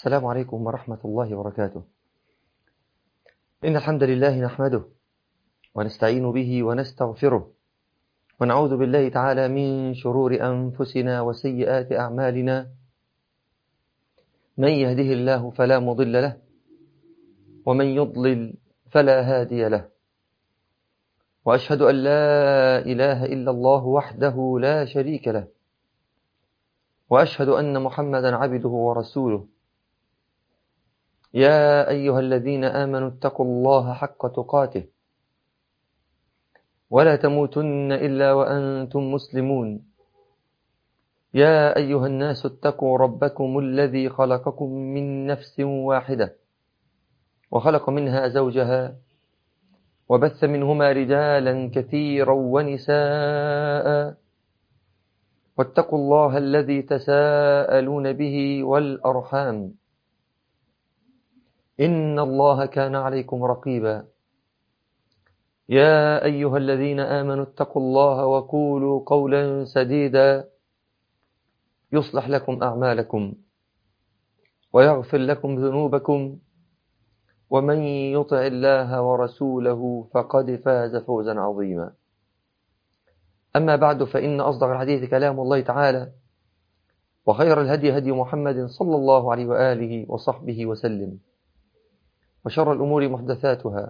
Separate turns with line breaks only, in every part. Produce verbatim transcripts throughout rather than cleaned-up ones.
السلام عليكم ورحمة الله وبركاته. إن الحمد لله نحمده ونستعين به ونستغفره ونعوذ بالله تعالى من شرور أنفسنا وسيئات أعمالنا. من يهده الله فلا مضل له ومن يضلل فلا هادي له، وأشهد أن لا إله إلا الله وحده لا شريك له، وأشهد أن محمدا عبده ورسوله. يا أيها الذين آمنوا اتقوا الله حق تقاته ولا تموتن إلا وأنتم مسلمون. يا أيها الناس اتقوا ربكم الذي خلقكم من نفس واحدة وخلق منها زوجها وبث منهما رجالا كثيرا ونساء، واتقوا الله الذي تساءلون به والأرحام إن الله كان عليكم رقيبا. يا أيها الذين آمنوا اتقوا الله وقولوا قولا سديدا يصلح لكم أعمالكم ويغفر لكم ذنوبكم، ومن يطع الله ورسوله فقد فاز فوزا عظيما. أما بعد، فإن أصدق الحديث كلام الله تعالى، وخير الهدي هدي محمد صلى الله عليه وآله وصحبه وسلم، وشر الأمور محدثاتها،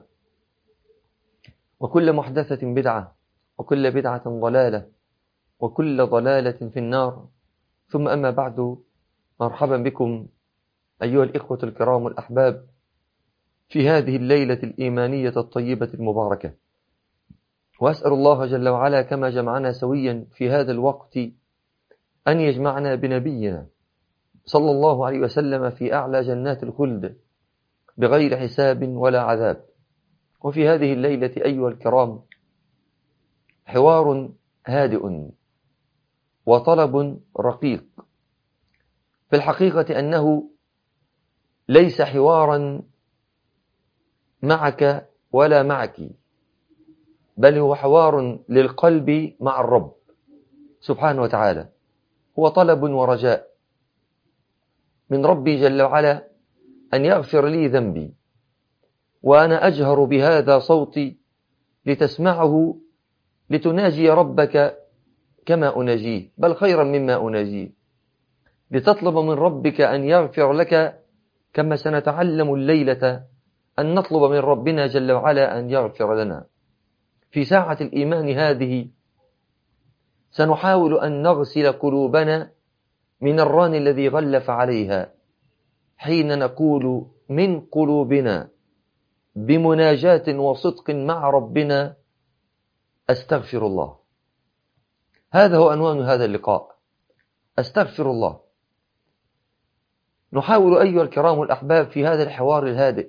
وكل محدثة بدعة، وكل بدعة ضلالة، وكل ضلالة في النار. ثم أما بعد، مرحبا بكم أيها الإخوة الكرام الأحباب في هذه الليلة الإيمانية الطيبة المباركة، وأسأل الله جل وعلا كما جمعنا سويا في هذا الوقت أن يجمعنا بنبينا صلى الله عليه وسلم في أعلى جنات الخلد بغير حساب ولا عذاب. وفي هذه الليلة أيها الكرام حوار هادئ وطلب رقيق، في الحقيقة أنه ليس حوارا معك ولا معك، بل هو حوار للقلب مع الرب سبحانه وتعالى. هو طلب ورجاء من ربي جل وعلا أن يغفر لي ذنبي، وأنا أجهر بهذا صوتي لتسمعه لتناجي ربك كما أناجيه، بل خيرا مما أناجيه، لتطلب من ربك أن يغفر لك كما سنتعلم الليلة أن نطلب من ربنا جل وعلا أن يغفر لنا. في ساعة الإيمان هذه سنحاول أن نغسل قلوبنا من الران الذي غلف عليها، حين نقول من قلوبنا بمناجاة وصدق مع ربنا: أستغفر الله. هذا هو عنوان هذا اللقاء، أستغفر الله. نحاول أيها الكرام الأحباب في هذا الحوار الهادئ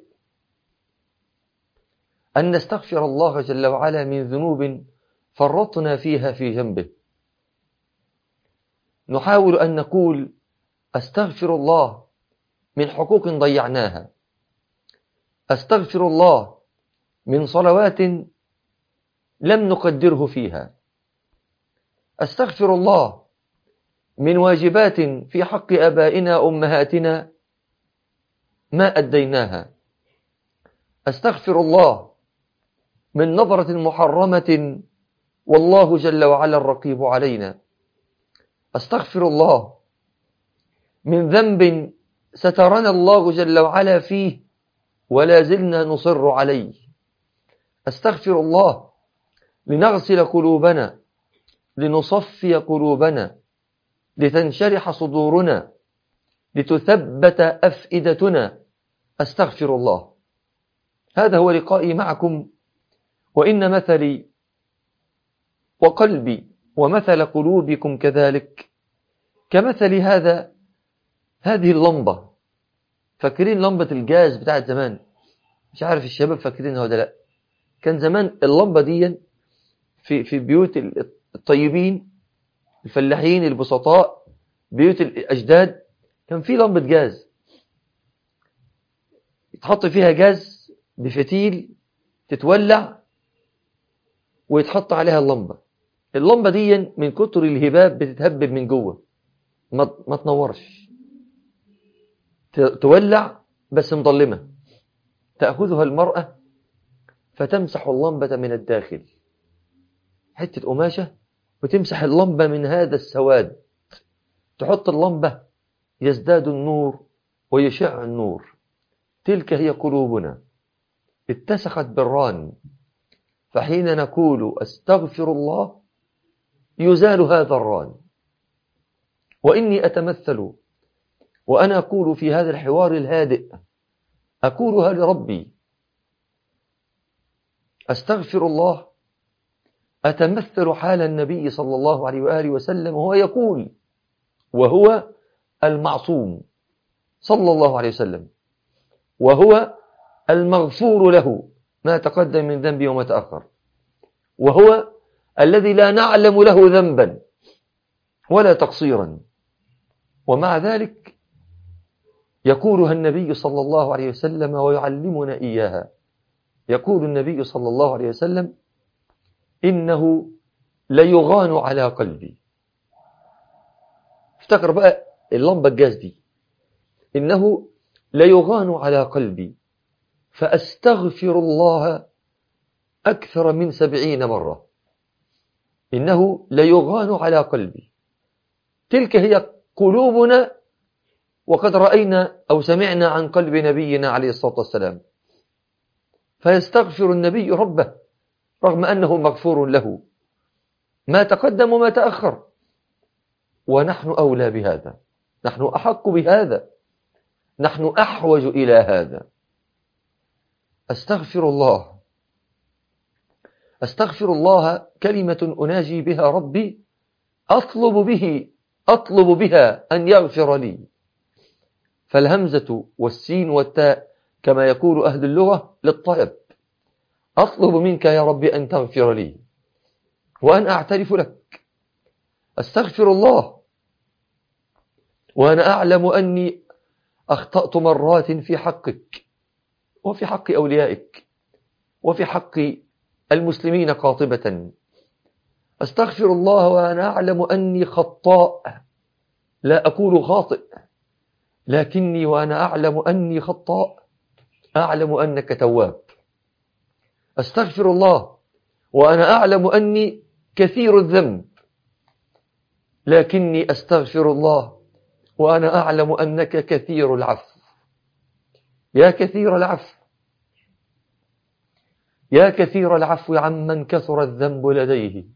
أن نستغفر الله جل وعلا من ذنوب فرطنا فيها في جنبه. نحاول أن نقول أستغفر الله من حقوق ضيعناها، أستغفر الله من صلوات لم نقدره فيها، أستغفر الله من واجبات في حق آبائنا أمهاتنا ما أديناها، أستغفر الله من نظرة محرمة والله جل وعلا الرقيب علينا، أستغفر الله من ذنب سترنا الله جل وعلا فيه ولا زلنا نصر عليه، أستغفر الله لنغسل قلوبنا، لنصفي قلوبنا، لتنشرح صدورنا، لتثبت أفئدتنا. أستغفر الله. هذا هو لقائي معكم، وإن مثلي وقلبي ومثل قلوبكم كذلك كمثل هذا هذه اللمبة. فاكرين لمبة الجاز بتاعت زمان؟ مش عارف الشباب فاكرينها ولا لا. كان زمان اللمبة دي في في بيوت الطيبين الفلاحين البسطاء، بيوت الأجداد، كان في لمبة جاز يتحط فيها جاز بفتيل تتولع ويتحط عليها اللمبة. اللمبة دي من كتر الهباب بتتهبب من جوه، ما ما تنورش. تولع بس مظلمة، تأخذها المرأة فتمسح اللمبة من الداخل، حتة قماشة وتمسح اللمبة من هذا السواد، تحط اللمبة يزداد النور ويشع النور. تلك هي قلوبنا اتسخت بالران، فحين نقول أستغفر الله يزال هذا الران. وإني أتمثل وأنا أقول في هذا الحوار الهادئ، أقولها لربي أستغفر الله، أتمثل حال النبي صلى الله عليه وآله وسلم وهو يقول، وهو المعصوم صلى الله عليه وسلم، وهو المغفور له ما تقدم من ذنبه وما تأخر، وهو الذي لا نعلم له ذنبا ولا تقصيرا، ومع ذلك يقولها النبي صلى الله عليه وسلم ويعلمنا إياها. يقول النبي صلى الله عليه وسلم إنه ليغان على قلبي. افتكر بقى اللمبة الجاز دي، إنه ليغان على قلبي فأستغفر الله أكثر من سبعين مرة. إنه ليغان على قلبي، تلك هي قلوبنا، وقد رأينا أو سمعنا عن قلب نبينا عليه الصلاة والسلام. فيستغفر النبي ربه رغم أنه مغفور له ما تقدم وما تأخر، ونحن أولى بهذا، نحن أحق بهذا، نحن أحوج إلى هذا. أستغفر الله، أستغفر الله كلمة أناجي بها ربي، أطلب به أطلب بها أن يغفر لي. فالهمزة والسين والتاء كما يقول أهل اللغة للطلب، أطلب منك يا رب أن تغفر لي وأن أعترف لك. أستغفر الله وأنا أعلم أني أخطأت مرات في حقك وفي حق أوليائك وفي حق المسلمين قاطبة. أستغفر الله وأنا أعلم أني خطاء، لا أقول خاطئ، لكني وأنا أعلم أني خطاء أعلم أنك تواب. أستغفر الله وأنا أعلم أني كثير الذنب، لكني أستغفر الله وأنا أعلم أنك كثير العفو. يا كثير العفو، يا كثير العفو عمن كثر الذنب لديه،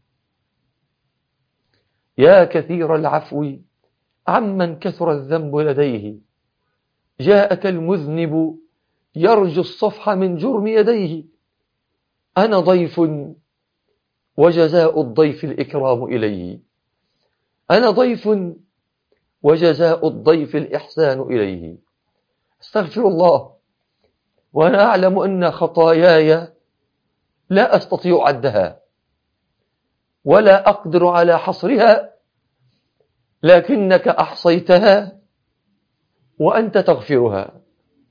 يا كثير العفو عمن كثر الذنب لديه. جاءك المذنب يرجو الصفح من جرم يديه، أنا ضيف وجزاء الضيف الإكرام إليه، أنا ضيف وجزاء الضيف الإحسان إليه. استغفر الله وأنا أعلم أن خطاياي لا أستطيع عدها ولا أقدر على حصرها، لكنك أحصيتها وأنت تغفرها.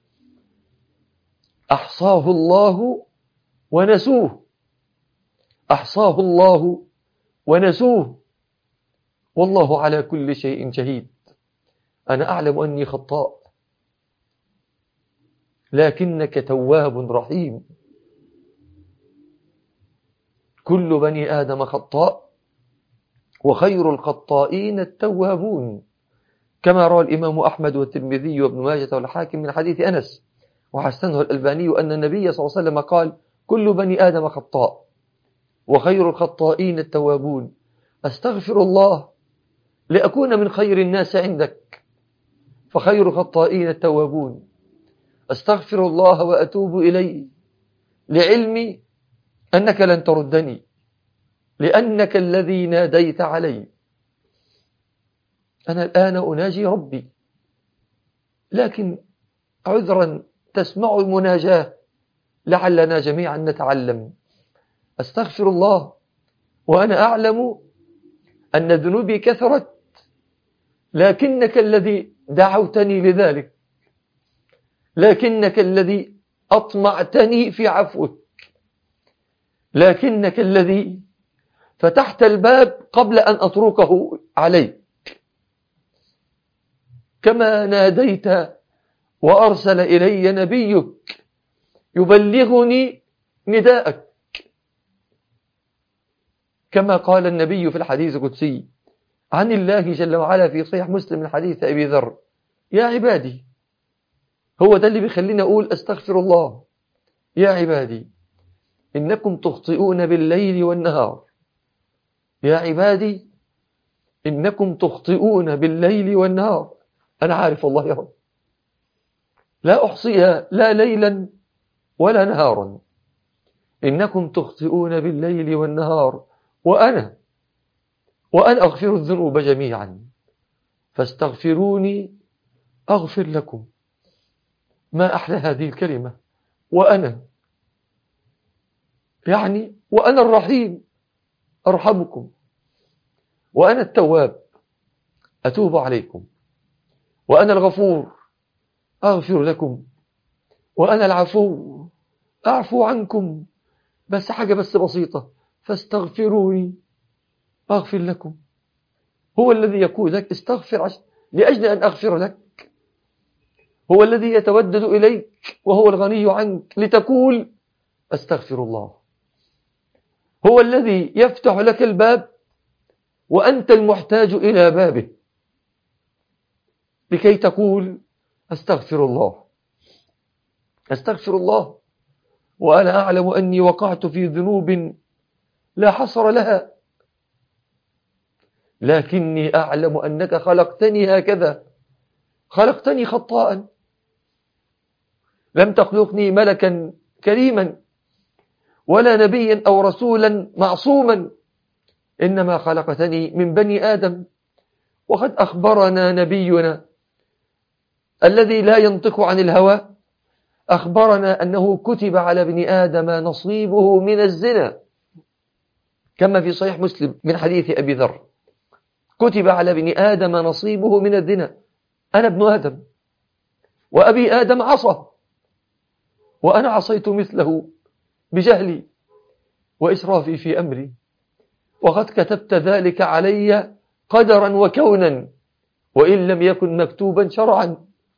أحصاه الله ونسوه، أحصاه الله ونسوه، والله على كل شيء شهيد. أنا أعلم أني خطاء، لكنك تواب رحيم. كل بني آدم خطاء وخير الخطائين التوابون، كما روى الإمام أحمد والترمذي وابن ماجة والحاكم من حديث أنس وحسنه الألباني أن النبي صلى الله عليه وسلم قال كل بني آدم خطاء وخير الخطائين التوابون. أستغفر الله لأكون من خير الناس عندك، فخير الخطائين التوابون. أستغفر الله وأتوب إليه لعلمي أنك لن تردني، لأنك الذي ناديت علي. أنا الآن أناجي ربي، لكن عذرا تسمع المناجاة لعلنا جميعا نتعلم. أستغفر الله وأنا أعلم أن ذنوبي كثرت، لكنك الذي دعوتني لذلك، لكنك الذي أطمعتني في عفوك، لكنك الذي فتحت الباب قبل أن أطرقه عليك. كما ناديت وأرسل إلي نبيك يبلغني نداءك، كما قال النبي في الحديث القدسي عن الله جل وعلا في صحيح مسلم من حديث أبي ذر: يا عبادي. هو ده اللي بيخلينا أقول أستغفر الله. يا عبادي إنكم تخطئون بالليل والنهار، يا عبادي إنكم تخطئون بالليل والنهار. أنا عارف والله يا رب، لا أحصيها لا ليلا ولا نهارا. إنكم تخطئون بالليل والنهار وأنا وأنا أغفر الذنوب جميعا فاستغفروني أغفر لكم. ما أحلى هذه الكلمة، وأنا، يعني وأنا الرحيم أرحمكم، وأنا التواب أتوب عليكم، وأنا الغفور أغفر لكم، وأنا العفو أعفو عنكم. بس حاجة بس بسيطة: فاستغفروني أغفر لكم. هو الذي يقول لك استغفر عش... لأجل أن أغفر لك. هو الذي يتودد إليك وهو الغني عنك لتقول أستغفر الله. هو الذي يفتح لك الباب وأنت المحتاج إلى بابه لكي تقول أستغفر الله. أستغفر الله وأنا أعلم أني وقعت في ذنوب لا حصر لها، لكني أعلم أنك خلقتني هكذا، خلقتني خطاء، لم تخلقني ملكا كريما ولا نبيا أو رسولا معصوما، إنما خلقتني من بني آدم. وقد أخبرنا نبينا الذي لا ينطق عن الهوى، أخبرنا أنه كتب على ابن آدم نصيبه من الزنا، كما في صحيح مسلم من حديث أبي ذر: كتب على ابن آدم نصيبه من الزنا. أنا ابن آدم وأبي آدم عصى، وأنا عصيت مثله بجهلي وإسرافي في أمري، وقد كتبت ذلك علي قدرا وكونا وإن لم يكن مكتوبا شرعا.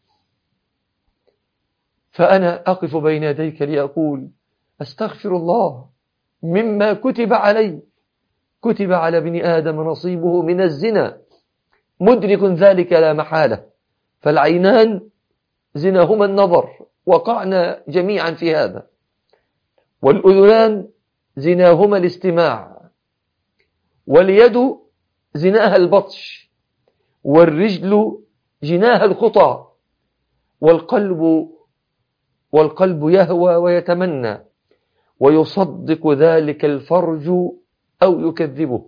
فأنا أقف بين يديك لأقول أستغفر الله مما كتب علي. كتب على ابن آدم نصيبه من الزنا، مدرك ذلك لا محالة، فالعينان زناهما النظر، وقعنا جميعا في هذا، والأذنان زناهما الاستماع، واليد زناها البطش، والرجل جناها الخطى، والقلب والقلب يهوى ويتمنى، ويصدق ذلك الفرج أو يكذبه.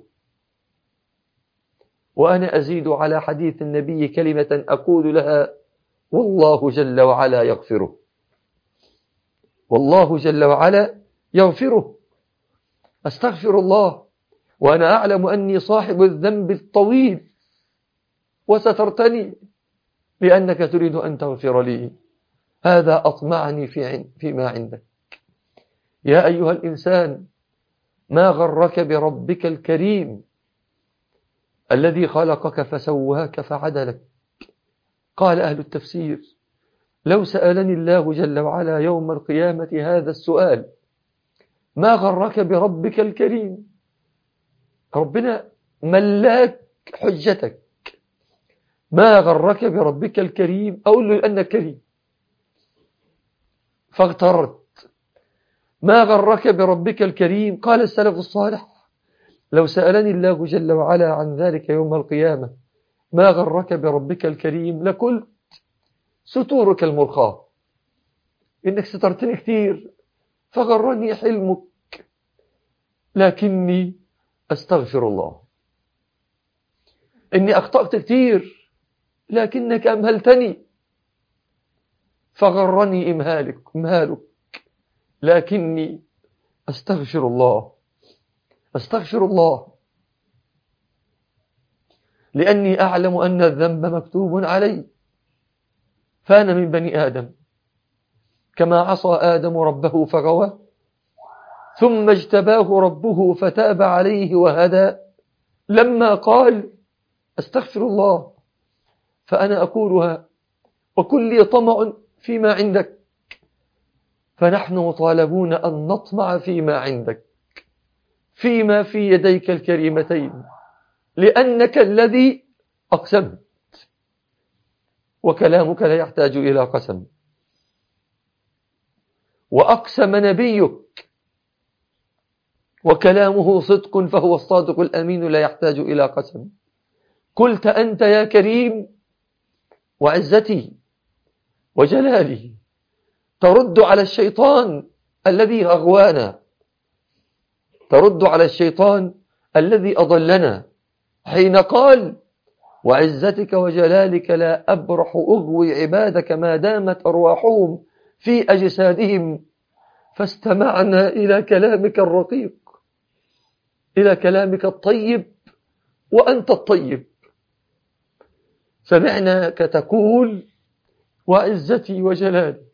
وأنا أزيد على حديث النبي كلمة أقول لها: والله جل وعلا يغفره، والله جل وعلا يغفره. أستغفر الله وأنا أعلم أني صاحب الذنب الطويل، وسترتني لأنك تريد أن تغفر لي. هذا أطمعني في فيما عندك. يا أيها الإنسان، ما غرك بربك الكريم الذي خلقك فسواك فعدلك. قال أهل التفسير: لو سألني الله جل وعلا يوم القيامة هذا السؤال: ما غرك بربك الكريم؟ ربنا ملاك حجتك. ما غرك بربك الكريم؟ أقول له لأنك كريم فاغترت. ما غرك بربك الكريم؟ قال السلف الصالح: لو سألني الله جل وعلا عن ذلك يوم القيامة: ما غرك بربك الكريم؟ لقلت: ستورك المرخاة، إنك سترتني كثير فغرني حلمك، لكني أستغفر الله. إني أخطأت كثير لكنك أمهلتني فغرني إمهالك إمهالك لكني أستغفر الله. أستغفر الله لأني أعلم أن الذنب مكتوب علي، فأنا من بني آدم، كما عصى آدم ربه فغوى ثم اجتباه ربه فتاب عليه وهدى. لما قال أستغفر الله، فأنا أقولها وكن لي طمع فيما عندك، فنحن مطالبون أن نطمع فيما عندك، فيما في يديك الكريمتين، لأنك الذي أقسمت، وكلامك لا يحتاج إلى قسم. وأقسم نبيك وكلامه صدق، فهو الصادق الأمين لا يحتاج إلى قسم. قلت أنت يا كريم وعزتي وجلالي ترد على الشيطان الذي أغوانا، ترد على الشيطان الذي أضلنا، حين قال وعزتك وجلالك لا أبرح أغوي عبادك ما دامت أرواحهم في أجسادهم، فاستمعنا إلى كلامك الرقيق، إلى كلامك الطيب، وأنت الطيب. سمعناك تقول وعزتي وجلالي،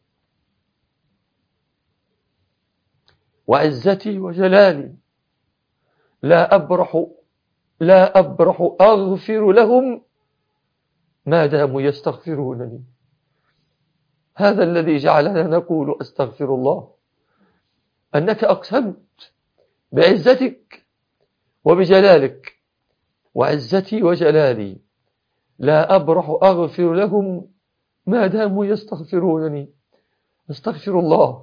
وعزتي وجلالي لا أبرح لا أبرح أغفر لهم ما داموا يستغفرونني. هذا الذي جعلنا نقول أستغفر الله، أنك أقسمت بعزتك وبجلالك، وعزتي وجلالي لا أبرح أغفر لهم ما داموا يستغفرونني. أستغفر الله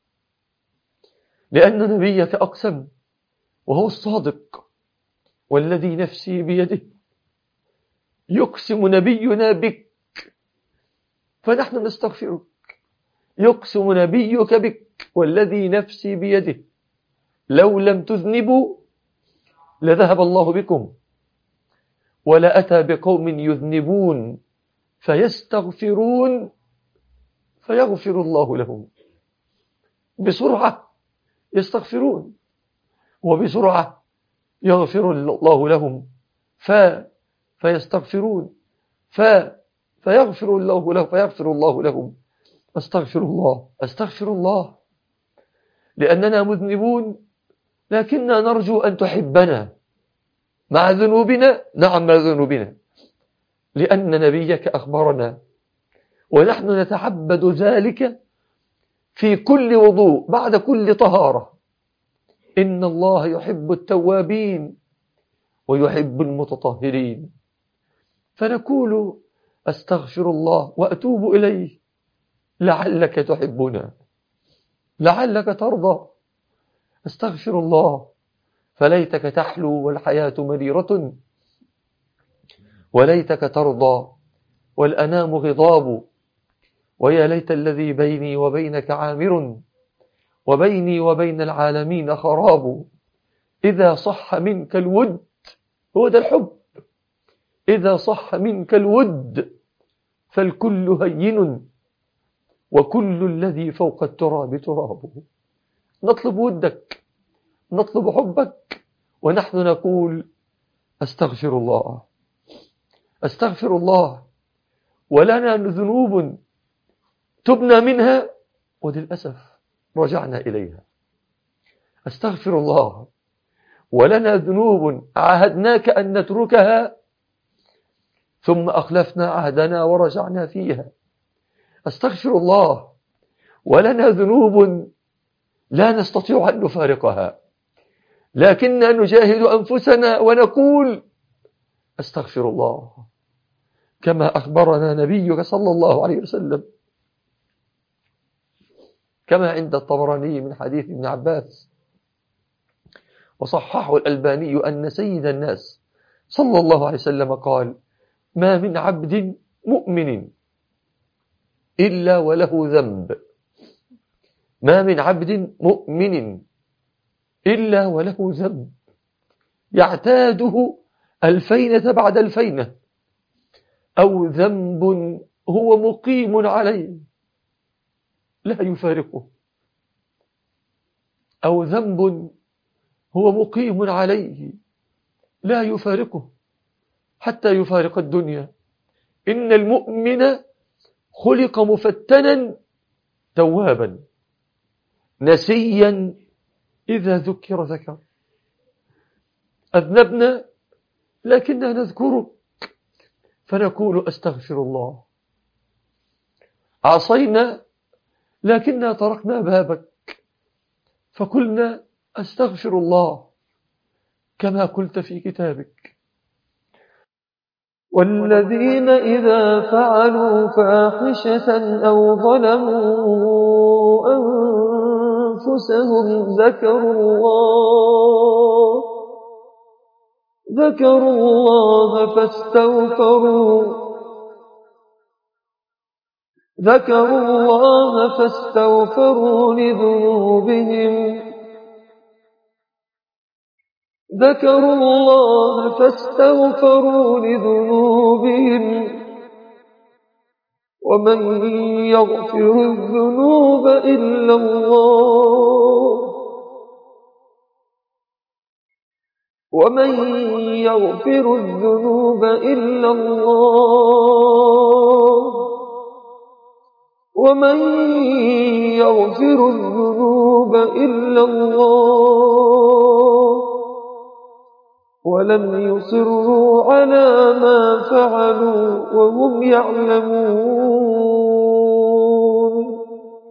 لأن نبيك أقسم وهو الصادق، والذي نفسي بيده يقسم نبينا بك فنحن نستغفرك. يقسم نبيك بك والذي نفسي بيده لو لم تذنبوا لذهب الله بكم، ولا أتى بقوم يذنبون فيستغفرون فيغفر الله لهم. بسرعة يستغفرون وبسرعة يغفر الله لهم، ف فيستغفرون ف فيغفر الله له فيغفر الله لهم. أستغفر الله أستغفر الله لأننا مذنبون، لكننا نرجو أن تحبنا مع ذنوبنا. نعم مع ذنوبنا، لأن نبيك أخبرنا، ونحن نتعبد ذلك في كل وضوء بعد كل طهارة. إن الله يحب التوابين ويحب المتطهرين، فنقول أستغفر الله وأتوب إليه لعلك تحبنا، لعلك ترضى. أستغفر الله فليتك تحلو والحياة مريرة، وليتك ترضى والأنام غضاب، ويا ليت الذي بيني وبينك عامر، وبيني وبين العالمين خراب. إذا صح منك الود، هو ده الحب، إذا صح منك الود فالكل هين، وكل الذي فوق التراب ترابه. نطلب ودك، نطلب حبك، ونحن نقول أستغفر الله أستغفر الله. ولنا ذنوب تبنى منها وللأسف رجعنا إليها. أستغفر الله ولنا ذنوب عاهدناك أن نتركها ثم أخلفنا عهدنا ورجعنا فيها. أستغفر الله ولنا ذنوب لا نستطيع أن نفارقها، لكننا نجاهد أنفسنا ونقول أستغفر الله، كما أخبرنا نبيك صلى الله عليه وسلم، كما عند الطبراني من حديث ابن عباس وصححه الألباني أن سيد الناس صلى الله عليه وسلم قال: ما من عبد مؤمن إلا وله ذنب، ما من عبد مؤمن إلا وله ذنب يعتاده الفينة بعد الفينة، أو ذنب هو مقيم عليه لا يفارقه، أو ذنب هو مقيم عليه لا يفارقه حتى يفارق الدنيا. إن المؤمن خلق مفتنا توابا نسيا إذا ذكر ذكر. أذنبنا لكننا نذكره فنقول أستغفر الله عصينا لكننا طرقنا بابك فقلنا أستغفر الله كما قلت في كتابك. والذين إذا فعلوا فاحشة أو ظلموا أنفسهم ذكروا الله ذكروا الله فاستغفروا ذكروا الله فاستغفروا لذنوبهم ذكروا الله فاستغفروا لذنوبهم ومن يغفر الذنوب إلا الله ومن يغفر الذنوب إلا الله ومن يغفر الذنوب إلا الله ولم يصروا على ما فعلوا وهم يعلمون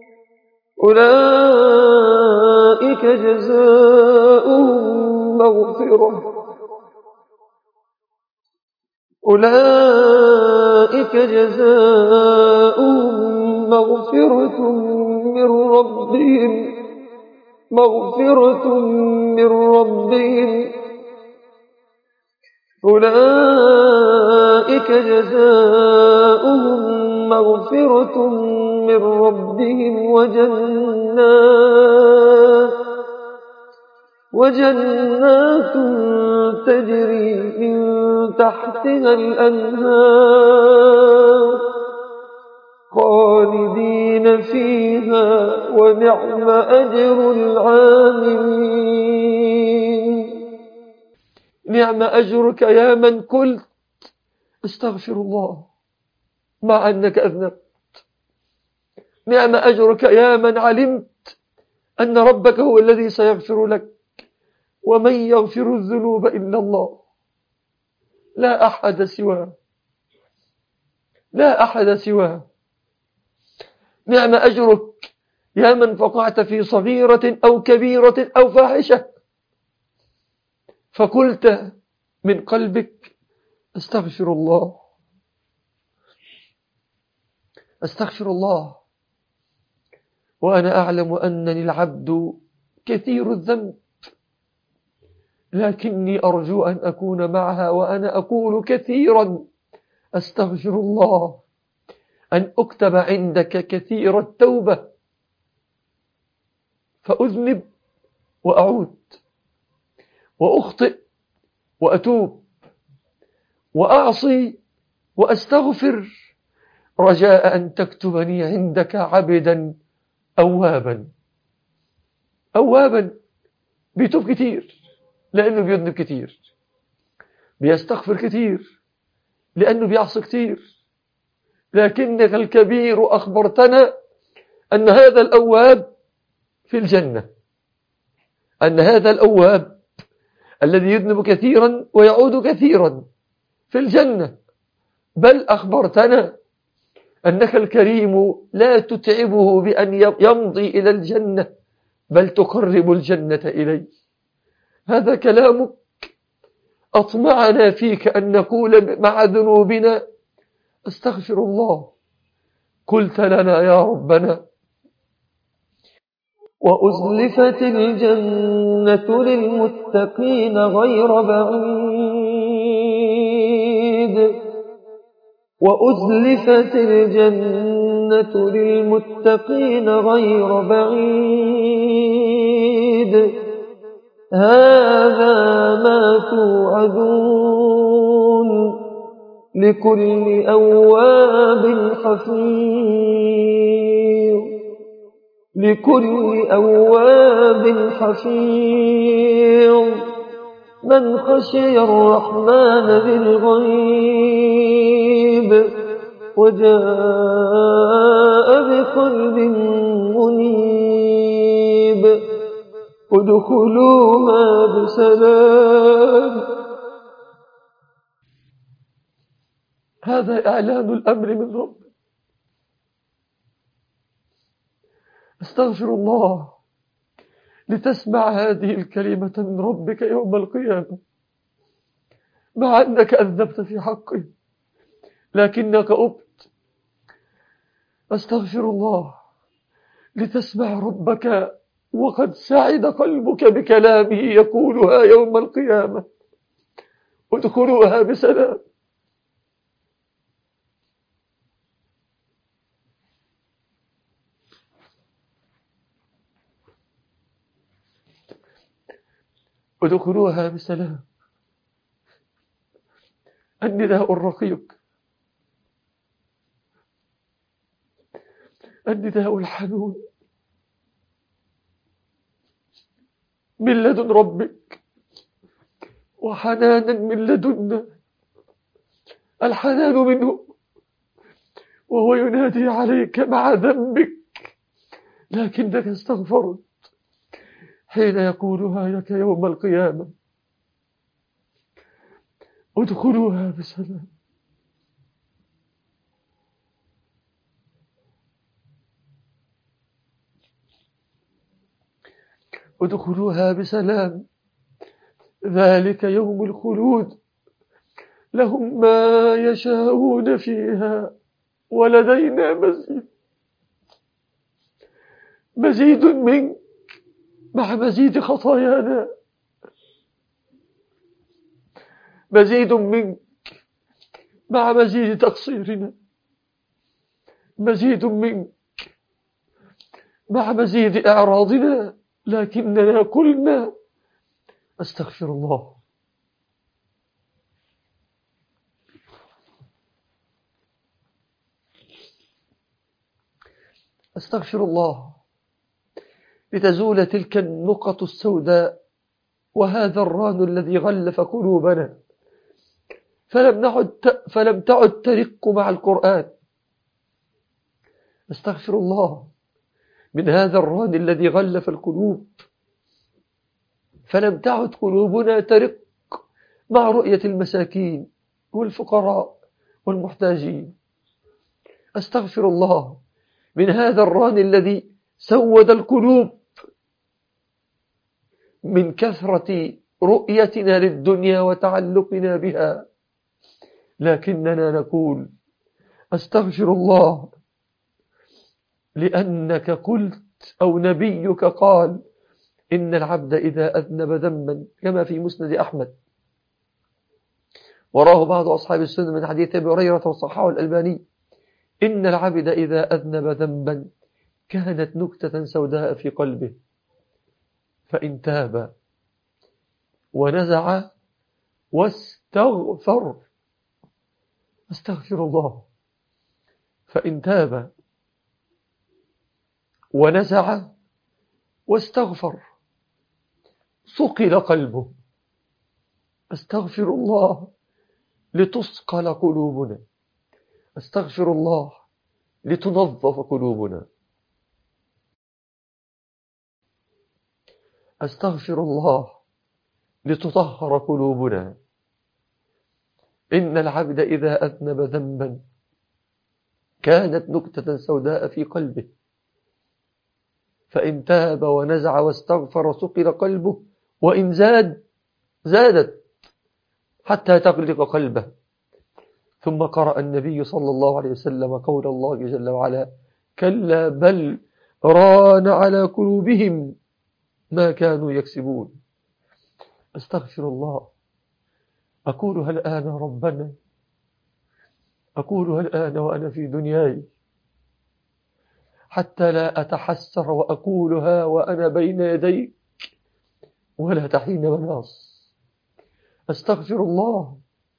أولئك جزاؤهم مغفرة أولئك جزاؤهم مغفرة من ربهم مغفرة من ربهم أولئك جزاؤهم مغفرة من ربهم وجنات وجنات تجري من تحتها الأنهار خالدين فيها ونعم أجر العاملين. نعم أجرك يا من قلت استغفر الله مع أنك أذنبت. نعم أجرك يا من علمت أن ربك هو الذي سيغفر لك ومن يغفر الذنوب إلا الله لا أحد سواه لا أحد سواه. نعم أجرك يا من فقعت في صغيرة أو كبيرة أو فاحشة فقلت من قلبك استغفر الله استغفر الله وأنا أعلم أنني العبد كثير الذنب لكني أرجو أن أكون معها وأنا أقول كثيرا أستغفر الله أن أكتب عندك كثير التوبة فأذنب وأعود وأخطئ وأتوب وأعصي وأستغفر رجاء أن تكتبني عندك عبدا أوابا أوابا بيتوب كتير لأنه بيذنب كتير بيستغفر كتير لأنه بيعصي كتير لكنك الكبير أخبرتنا أن هذا الأواب في الجنة أن هذا الأواب الذي يذنب كثيرا ويعود كثيرا في الجنة بل أخبرتنا أنك الكريم لا تتعبه بأن يمضي إلى الجنة بل تقرب الجنة إليه. هذا كلامك أطمعنا فيك أن نقول مع ذنوبنا استغفر الله. قلت لنا يا ربنا وأزلفت الجنة للمتقين غير بعيد وأزلفت الجنة للمتقين غير بعيد هذا ما توعدون لكل أواب حفيظ لكل أواب حفيظ من خشي الرحمن بالغيب وجاء بقلب منيب ادخلوها بسلام. هذا إعلان الأمر من رب
أستغفر الله لتسمع هذه الكلمة من ربك يوم القيامة، مع أنك أذنبت في حقه لكنك أبت. أستغفر الله لتسمع ربك وقد سعد قلبك بكلامه يقولها يوم القيامة: ادخلوها بسلام. ادخلوها بسلام. النداء الرقيق، النداء الحنون من لدن ربك، وحنانا من لدنا، الحنان منه وهو ينادي عليك مع ذنبك لكنك استغفرت، حين يقولها لك يوم القيامة: ادخلوها بسلام. ادخلوها بسلام، ذلك يوم الخلود، لهم ما يشاءون فيها ولدينا مزيد. مزيد منك مع مزيد خطايانا، مزيد منك مع مزيد تقصيرنا، مزيد منك مع مزيد إعراضنا، لكننا قلنا: أستغفر الله. أستغفر الله لتزول تلك النقط السوداء وهذا الران الذي غلف قلوبنا، فلم نعد فلم تعد ترق مع القرآن. أستغفر الله من هذا الران الذي غلف القلوب، فلم تعد قلوبنا ترق مع رؤية المساكين والفقراء والمحتاجين. أستغفر الله من هذا الران الذي سود القلوب من كثرة رؤيتنا للدنيا وتعلقنا بها، لكننا نقول: أستغفر الله لأنك قلت أو نبيك قال: إن العبد إذا أذنب ذنبا، كما في مسند أحمد وراه بعض أصحاب السنة من حديث أبي هريرة وصححه الألباني: إن العبد إذا أذنب ذنبا كانت نكتة سوداء في قلبه، فإن تاب ونزع واستغفر، أستغفر الله، فإن تاب ونزع واستغفر صقل قلبه. أستغفر الله لتصقل قلوبنا، أستغفر الله لتنظف قلوبنا، أستغفر الله لتطهر قلوبنا. إن العبد إذا أذنب ذنبا كانت نكتة سوداء في قلبه، فإن تاب ونزع واستغفر صقل قلبه، وإن زاد زادت حتى تغلق قلبه. ثم قرأ النبي صلى الله عليه وسلم قول الله جل وعلا: كلا بل ران على قلوبهم ما كانوا يكسبون. أستغفر الله، أقولها الآن ربنا، أقولها الآن وأنا في دنياي، حتى لا أتحسر وأقولها وأنا بين يديك ولا تحين مناص. أستغفر الله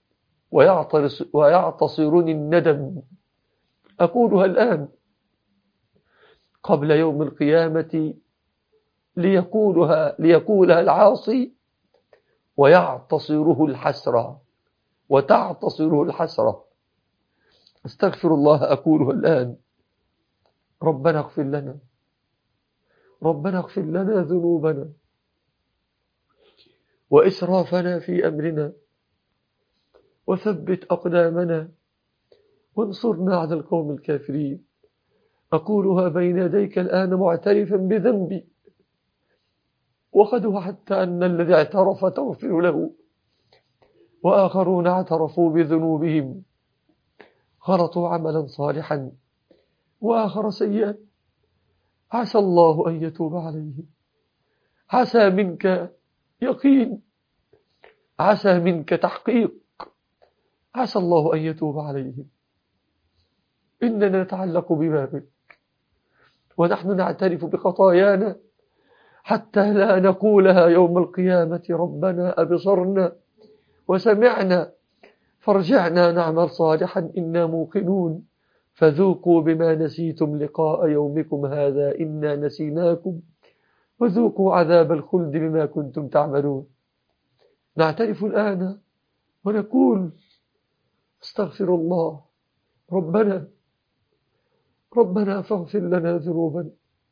ويعتصرني الندم، أقولها الآن قبل يوم القيامة ليقولها, ليقولها العاصي ويعتصره الحسرة وتعتصره الحسرة. أستغفر الله، أقولها الآن: ربنا اغفر لنا، ربنا اغفر لنا ذنوبنا وإسرافنا في أمرنا وثبت أقدامنا وانصرنا على القوم الكافرين. أقولها بين يديك الآن معترفا بذنبي، وقد وعدت أن الذي اعترف تغفر له، وآخرون اعترفوا بذنوبهم خلطوا عملا صالحا وآخر سيئا، عسى الله أن يتوب عليهم. عسى منك يقين، عسى منك تحقيق، عسى الله أن يتوب عليهم. إننا نتعلق ببابك، ونحن نعترف بخطايانا حتى لا نقولها يوم القيامة ربنا أبصرنا وسمعنا فارجعنا نعمل صالحا إنا موقنون، فذوقوا بما نسيتم لقاء يومكم هذا إنا نسيناكم وذوقوا عذاب الخلد بما كنتم تعملون. نعترف الآن ونقول استغفر الله، ربنا ربنا فاغفر لنا ذنوبنا،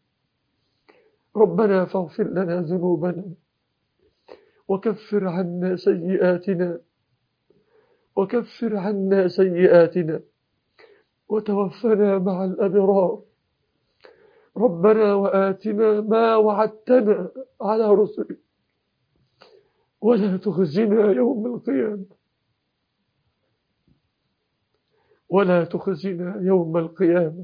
ربنا فاغفر لنا ذنوبنا وكفر عنا سيئاتنا وكفر عنا سيئاتنا وتوفنا مع الأبرار. ربنا وآتنا ما وعدتنا على رسلك ولا تخزنا يوم القيامة، ولا تخزنا يوم القيامة،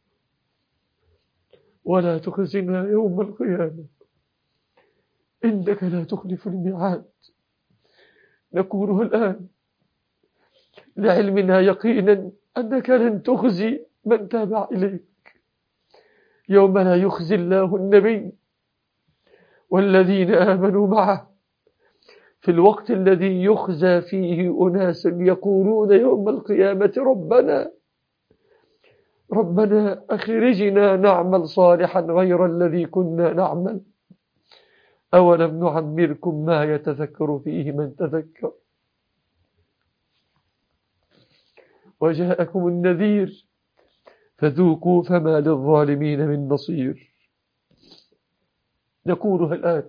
ولا تخزنا يوم القيامة، إنك لا تخلف الميعاد. نقوله الآن لعلمنا يقينا أنك لن تخزي من تابع إليك، يوم لا يخزي الله النبي والذين آمنوا معه، في الوقت الذي يخزى فيه أناس يقولون يوم القيامة ربنا ربنا أخرجنا نعمل صالحا غير الذي كنا نعمل، أولم نعمركم ما يتذكر فيه من تذكر وجاءكم النذير فذوقوا فما للظالمين من نصير. نقولها الآن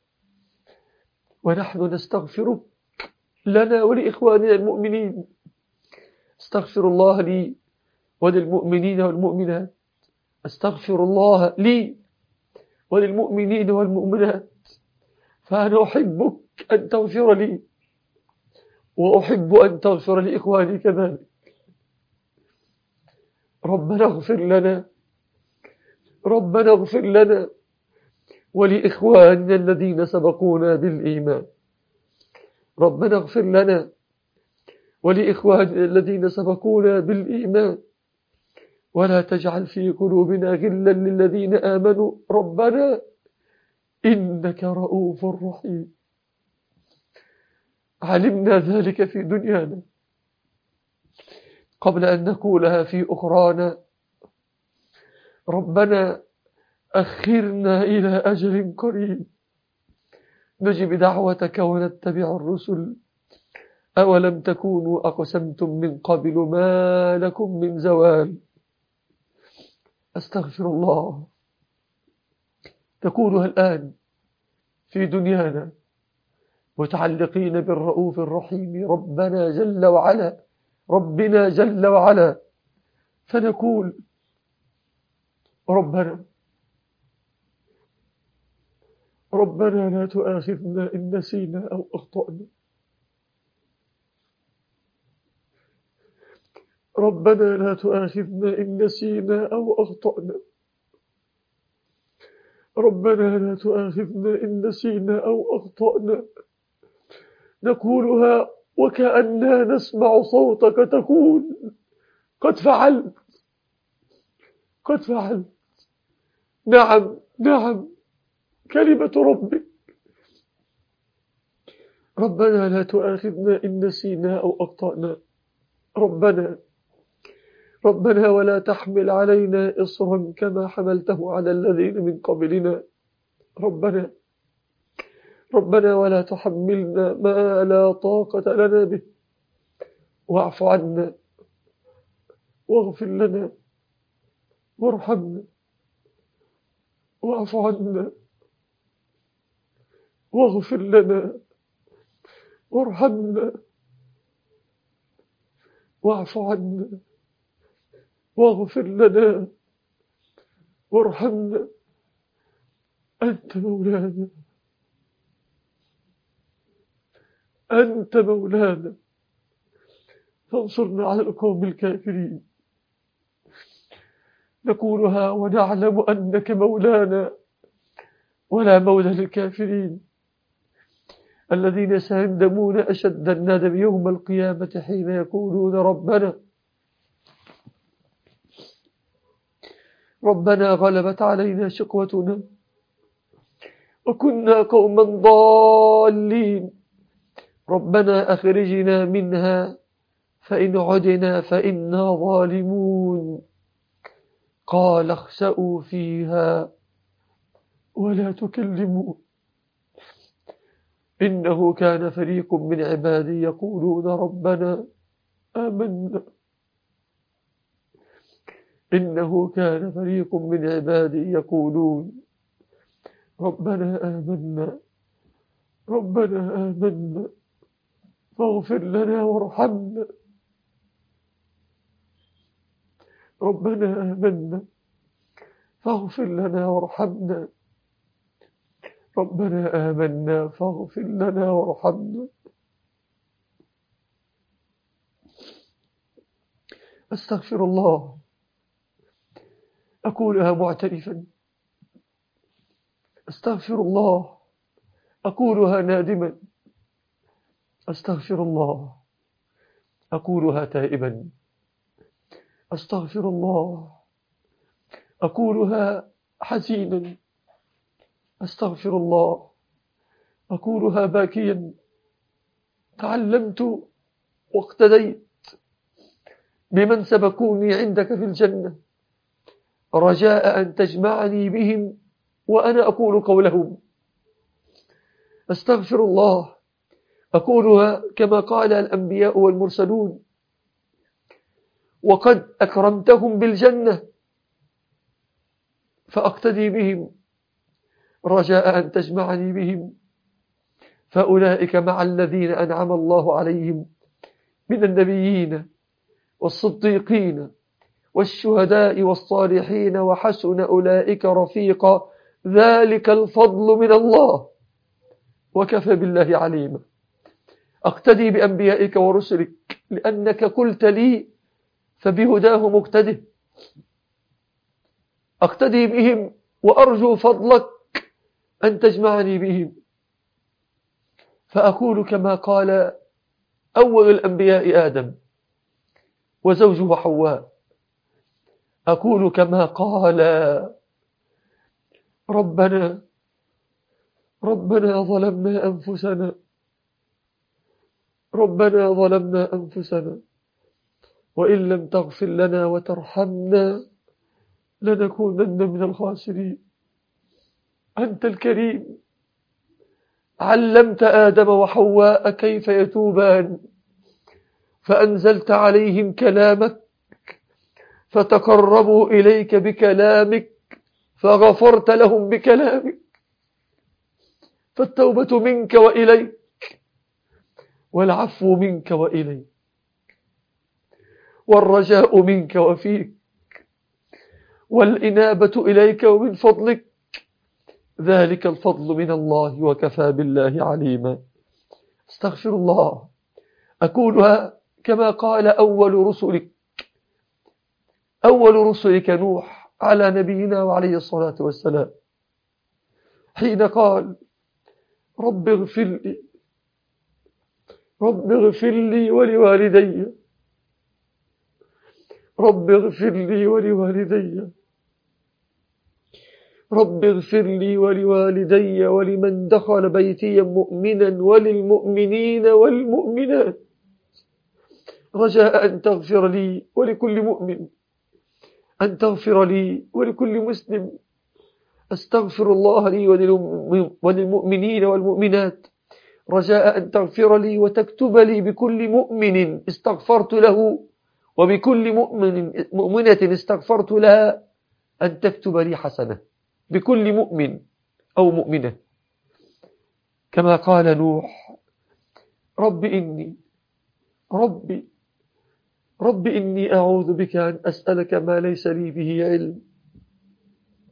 ونحن نستغفرك لنا ولإخواننا المؤمنين. استغفر الله لي وللمؤمنين والمؤمنات، استغفر الله لي وللمؤمنين والمؤمنات، فأنا أحبك أن تغفر لي وأحب أن تغفر لإخواني كذلك. ربنا اغفر لنا، ربنا اغفر لنا ولإخواننا الذين سبقونا بالإيمان، ربنا اغفر لنا ولإخواننا الذين سبقونا بالإيمان، ولا تجعل في قلوبنا غلا للذين آمنوا ربنا إنك رؤوف رحيم. علمنا ذلك في دنيانا قبل أن نقولها في أخرانا. ربنا أخرنا إلى أجل قريب نجب دعوتك ونتبع الرسل، أولم تكونوا أقسمتم من قبل ما لكم من زوال. أستغفر الله. تقولها الآن في دنيانا متعلقين بالرؤوف الرحيم ربنا جل وعلا، ربنا جل وعلا، فنقول ربنا ربنا لا تؤاخذنا إن نسينا أو أخطأنا، ربنا لا تؤاخذنا إن نسينا أو أخطأنا، ربنا لا تؤاخذنا إن نسينا أو أخطأنا. نقولها وكأننا نسمع صوتك تقول قد فعلت، قد فعلت. نعم نعم، كلمة ربك. ربنا لا تؤاخذنا إن نسينا أو أخطأنا، ربنا ربنا ولا تحمل علينا إصرا كما حملته على الذين من قبلنا، ربنا ربنا ولا تحملنا ما لا طاقة لنا به، واعف عنا واغفر لنا وارحمنا، واعف عنا واغفر لنا وارحمنا، واعف عنا واغفر لنا وارحمنا، أنت مولانا، أنت مولانا، فانصرنا على القوم الكافرين. نقولها ونعلم أنك مولانا ولا مولى للكافرين الذين سيندمون أشد الندم يوم القيامة حين يقولون ربنا ربنا غلبت علينا شقوتنا وكنا قوما ضالين، ربنا أخرجنا منها فإن عدنا فإنا ظالمون. قال اخسأوا فيها ولا تكلمون إنه كان فريق من عبادي يقولون ربنا آمنا إنه كان فريق من عبادي يقولون ربنا آمنا ربنا آمنا فاغفر لنا وارحمنا ربنا آمنا فاغفر لنا وارحمنا ربنا آمنا فاغفر لنا وارحمنا. أستغفر الله، أقولها معترفا، أستغفر الله، أقولها نادما، أستغفر الله، أقولها تائبا، أستغفر الله، أقولها حزينا، أستغفر الله، أقولها باكيا. تعلمت واقتديت بمن سبقوني عندك في الجنة رجاء أن تجمعني بهم وأنا أقول قولهم. أستغفر الله، أقولها كما قال الأنبياء والمرسلون وقد أكرمتهم بالجنة فأقتدي بهم رجاء أن تجمعني بهم، فأولئك مع الذين أنعم الله عليهم من النبيين والصديقين والشهداء والصالحين وحسن أولئك رفيقا، ذلك الفضل من الله وكفى بالله عليما. أقتدي بأنبيائك ورسلك لأنك قلت لي فبهداه مقتده، أقتدي بهم وأرجو فضلك أن تجمعني بهم، فأقول كما قال أول الأنبياء آدم وزوجه حواء، أقول كما قال ربنا ربنا ظلمنا أنفسنا ربنا ظلمنا أنفسنا وإن لم تغفر لنا وترحمنا لنكونن من الخاسرين. أنت الكريم، علمت آدم وحواء كيف يتوبان فأنزلت عليهم كلامك فتقربوا إليك بكلامك فغفرت لهم بكلامك، فالتوبة منك وإليك والعفو منك وإليك والرجاء منك وفيك والإنابة إليك ومن فضلك، ذلك الفضل من الله وكفى بالله عليما. استغفر الله، أقولها كما قال أول رسلك أول رسلك نوح على نبينا وعليه الصلاة والسلام حين قال رب اغفر لي رب اغفر لي ولوالدي رب اغفر لي ولوالدي رب اغفر لي ولوالدي ولمن دخل بيتي مؤمنا وللمؤمنين والمؤمنات، رجاء أن تغفر لي ولكل مؤمن، أن تغفر لي ولكل مسلم. أستغفر الله لي وللمؤمنين والمؤمنات رجاء أن تغفر لي وتكتب لي بكل مؤمن استغفرت له وبكل مؤمن مؤمنة استغفرت لها أن تكتب لي حسنة، بكل مؤمن أو مؤمنة، كما قال نوح رب إني ربي رب إني أعوذ بك أن أسألك ما ليس لي به علم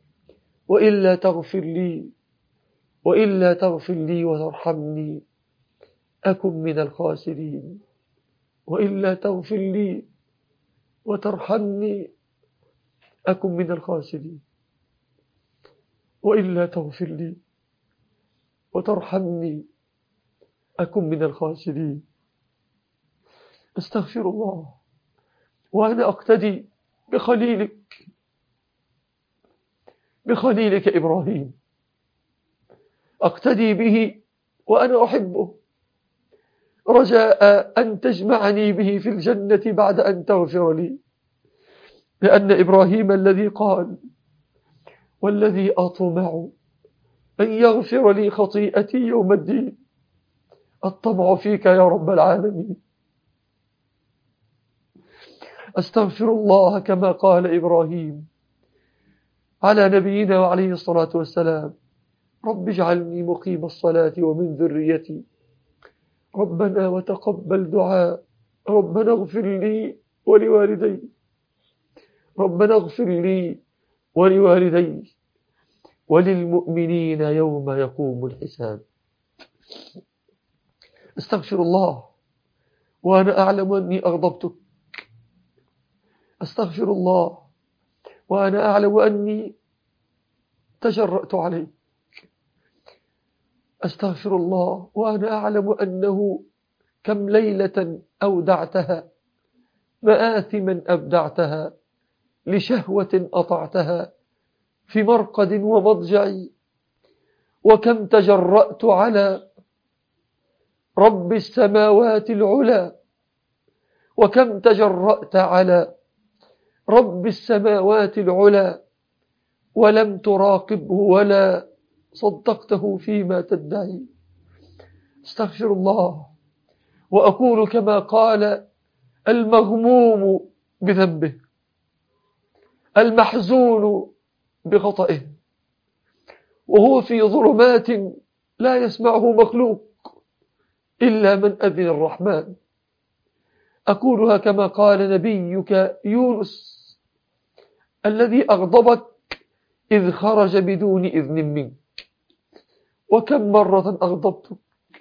وإلا تغفر لي وإلا تغفر لي وترحمني أكن من الخاسرين وإلا تغفر لي وترحمني أكن من الخاسرين وإلا تغفر لي وترحمني أكن من الخاسرين. أستغفر الله وأنا أقتدي بخليلك بخليلك إبراهيم، أقتدي به وأنا أحبه رجاء أن تجمعني به في الجنة بعد أن تغفر لي، لأن إبراهيم الذي قال والذي أطمع أن يغفر لي خطيئتي يوم الدين الطمع فيك يا رب العالمين. أستغفر الله كما قال إبراهيم على نبينا وعليه الصلاة والسلام: رب اجعلني مقيم الصلاة ومن ذريتي ربنا وتقبل دعاء ربنا اغفر لي ولوالدي ربنا اغفر لي ولوالدي وللمؤمنين يوم يقوم الحساب. استغفر الله وأنا أعلم أني أغضبتك، أستغفر الله وأنا أعلم أني تجرأت عليك، أستغفر الله وأنا أعلم أنه كم ليلة أودعتها مآثما أبدعتها لشهوة أطعتها في مرقد ومضجعي، وكم تجرأت على رب السماوات العلى وكم تجرأت على رب السماوات العلى ولم تراقبه ولا صدقته فيما تدعي. استغفر الله وأقول كما قال المغموم بذنبه المحزون بخطئه وهو في ظلمات لا يسمعه مخلوق إلا من أذن الرحمن. أقولها كما قال نبيك يونس الذي أغضبك إذ خرج بدون إذن منك، وكم مرة أغضبتك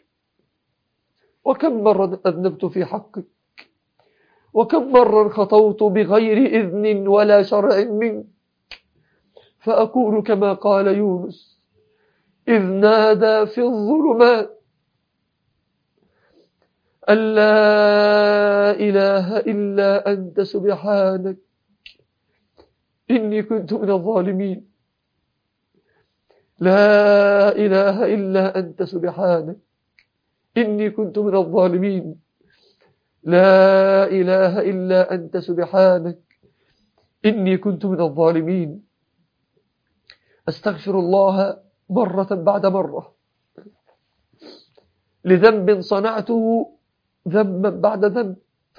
وكم مرة أذنبت في حقك وكم مرة خطوت بغير إذن ولا شرع منك. فأقول كما قال يونس إذ نادى في الظلمات أن لا إله إلا أنت سبحانك إني كنت من الظالمين. لا إله إلا أنت سبحانك إني كنت من الظالمين. لا إله إلا أنت سبحانك إني كنت من الظالمين. أستغفر الله مرة بعد مرة لذنب صنعته ذنبا بعد ذنب،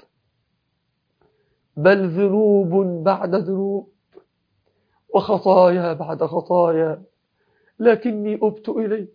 بل ذنوب بعد ذنوب وخطايا بعد خطايا، لكني أبت إليك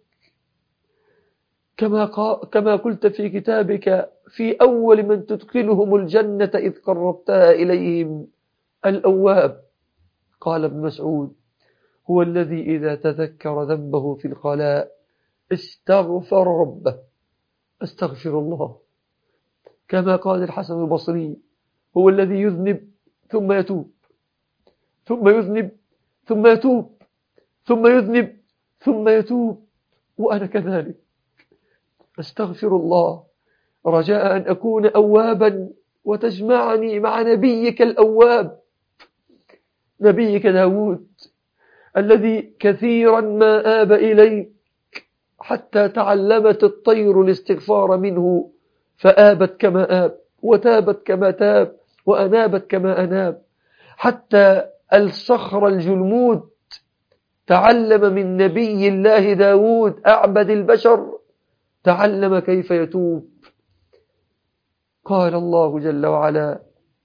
كما, كما قلت في كتابك في أول من تدخلهم الجنة إذ قربتها إليهم الأواب. قال ابن مسعود هو الذي إذا تذكر ذنبه في الخلاء استغفر ربه. أستغفر الله كما قال الحسن البصري هو الذي يذنب ثم يتوب ثم يذنب ثم يتوب ثم يذنب ثم يتوب، وأنا كذلك. أستغفر الله رجاء أن أكون أوابا وتجمعني مع نبيك الأواب نبيك داود الذي كثيرا ما آب إليك حتى تعلمت الطير الاستغفار منه فآبت كما آب وتابت كما تاب وأنابت كما أناب، حتى الصخر الجلمود تعلم من نبي الله داود أعبد البشر تعلم كيف يتوب. قال الله جل وعلا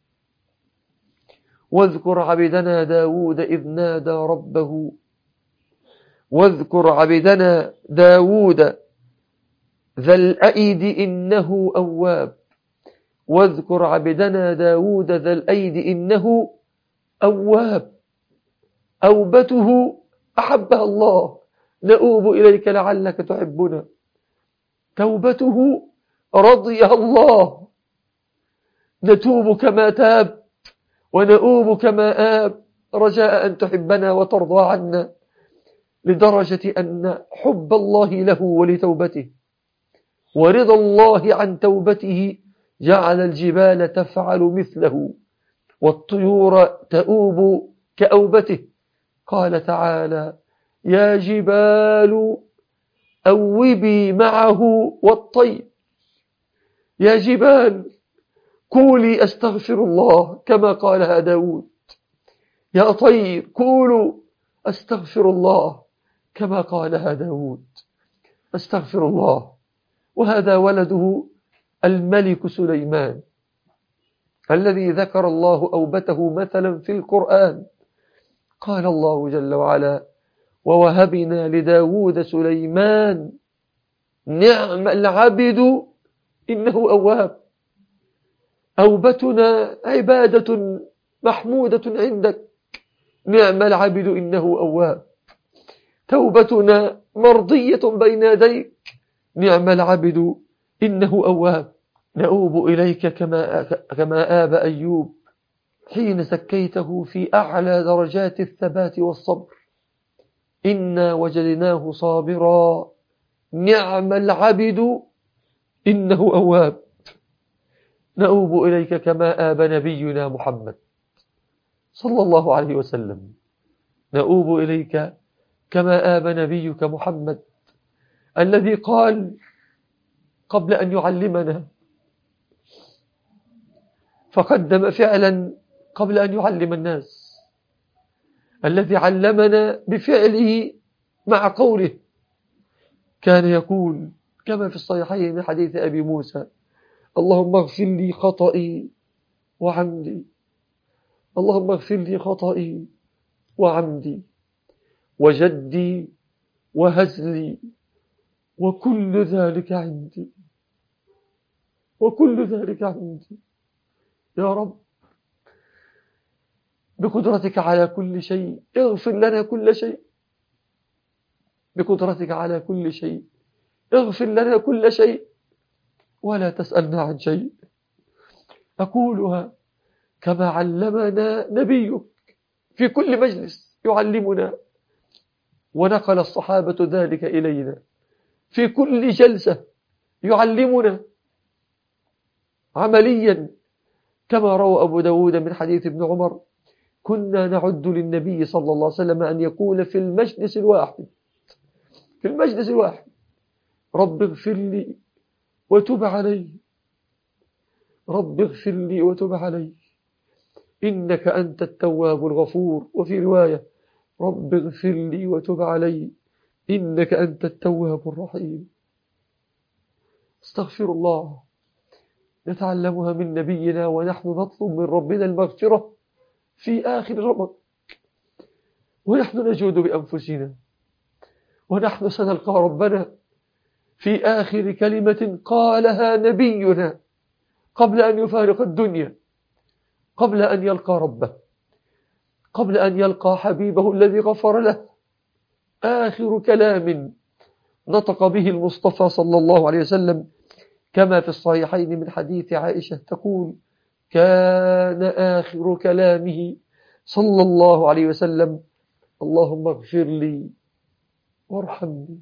واذكر عبدنا داود إذ نادى ربه واذكر عبدنا داود ذا الأيد إنه أواب واذكر عبدنا داود ذا الأيد إنه أواب. أوبته أحبها الله، نؤوب إليك لعلك تحبنا. توبته رضيها الله، نتوب كما تاب ونؤوب كما آب، رجاء أن تحبنا وترضى عنا، لدرجة أن حب الله له ولتوبته ورضا الله عن توبته جعل الجبال تفعل مثله والطيور تؤوب كأوبته. قال تعالى: يا جبال أوبي معه والطير. يا جبال قولي أستغفر الله كما قالها داود، يا طير قولوا أستغفر الله كما قالها داود. أستغفر الله. وهذا ولده الملك سليمان الذي ذكر الله أوبته مثلا في القرآن. قال الله جل وعلا: ووهبنا لداود سليمان نعم العبد إنه أواب. أوبتنا عبادة محمودة عندك، نعم العبد إنه أواب. توبتنا مرضية بين يديك، نعم العبد إنه أواب. نؤوب إليك كما كما آب أيوب حين زكيته في أعلى درجات الثبات والصبر. إنا وجدناه صابرا نعم العبد إنه أواب. نؤوب إليك كما آب نبينا محمد صلى الله عليه وسلم. نؤوب إليك كما آب نبيك محمد الذي قال قبل أن يعلمنا، فقدم فعلا قبل أن يعلم الناس، الذي علمنا بفعله مع قوله. كان يقول كما في الصحيحين من حديث أبي موسى: اللهم اغفر لي خطئي وعمدي، اللهم اغفر لي خطئي وعمدي وجدي وهزلي وكل ذلك عندي، وكل ذلك عندي. يا رب بقدرتك على كل شيء اغفر لنا كل شيء، بقدرتك على كل شيء اغفر لنا كل شيء ولا تسألنا عن شيء. أقولها كما علمنا نبيك في كل مجلس يعلمنا، ونقل الصحابة ذلك إلينا في كل جلسة يعلمنا عمليا، كما روى أبو داود من حديث ابن عمر: كنا نعد للنبي صلى الله عليه وسلم أن يقول في المجلس الواحد في المجلس الواحد رب اغفر لي وتب علي، رب اغفر لي وتب علي إنك أنت التواب الغفور. وفي رواية: رب اغفر لي وتب علي إنك أنت التواب الرحيم. استغفر الله نتعلمها من نبينا ونحن نطلب من ربنا المغفرة في آخر رمضان، ونحن نجود بأنفسنا، ونحن سنلقى ربنا في آخر كلمة قالها نبينا قبل أن يفارق الدنيا، قبل أن يلقى ربه، قبل أن يلقى حبيبه الذي غفر له. آخر كلام نطق به المصطفى صلى الله عليه وسلم كما في الصحيحين من حديث عائشة تقول: كان آخر كلامه صلى الله عليه وسلم: اللهم اغفر لي وارحمني.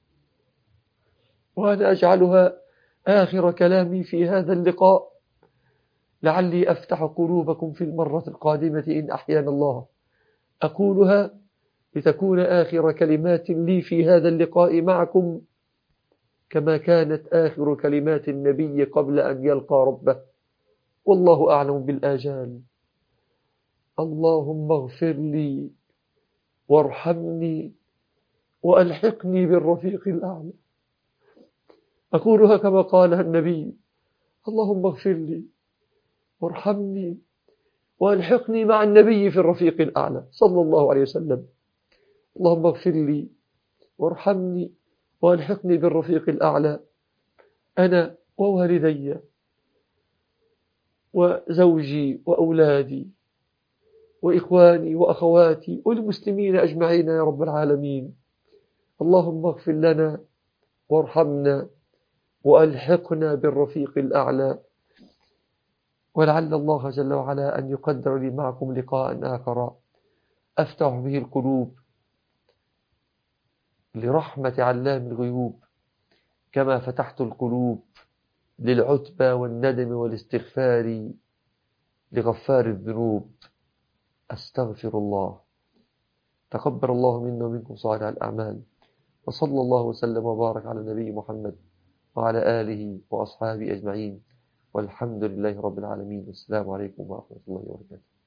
وأنا أجعلها آخر كلامي في هذا اللقاء، لعلي أفتح قلوبكم في المرة القادمة إن أحيانا الله. أقولها لتكون آخر كلمات لي في هذا اللقاء معكم، كما كانت آخر كلمات النبي قبل أن يلقى ربه، والله أعلم بالآجال. اللهم اغفر لي وارحمني وألحقني بالرفيق الأعلى. أقولها كما قالها النبي: اللهم اغفر لي وارحمني وألحقني مع النبي في الرفيق الأعلى صلى الله عليه وسلم. اللهم اغفر لي وارحمني وألحقني بالرفيق الأعلى، أنا ووالدي وزوجي وأولادي وإخواني وأخواتي والمسلمين أجمعين يا رب العالمين. اللهم اغفر لنا وارحمنا وألحقنا بالرفيق الأعلى، ولعل الله جل وعلا أن يقدر لي معكم لقاء آخر أفتح به القلوب لرحمة علام الغيوب، كما فتحت القلوب للعتبى والندم والاستغفار لغفار الذنوب. أستغفر الله. تقبل الله منا ومنكم صالح الأعمال، وصلى الله وسلم وبارك على نبي محمد وعلى آله وأصحابه أجمعين، والحمد لله رب العالمين. والسلام عليكم ورحمة الله وبركاته.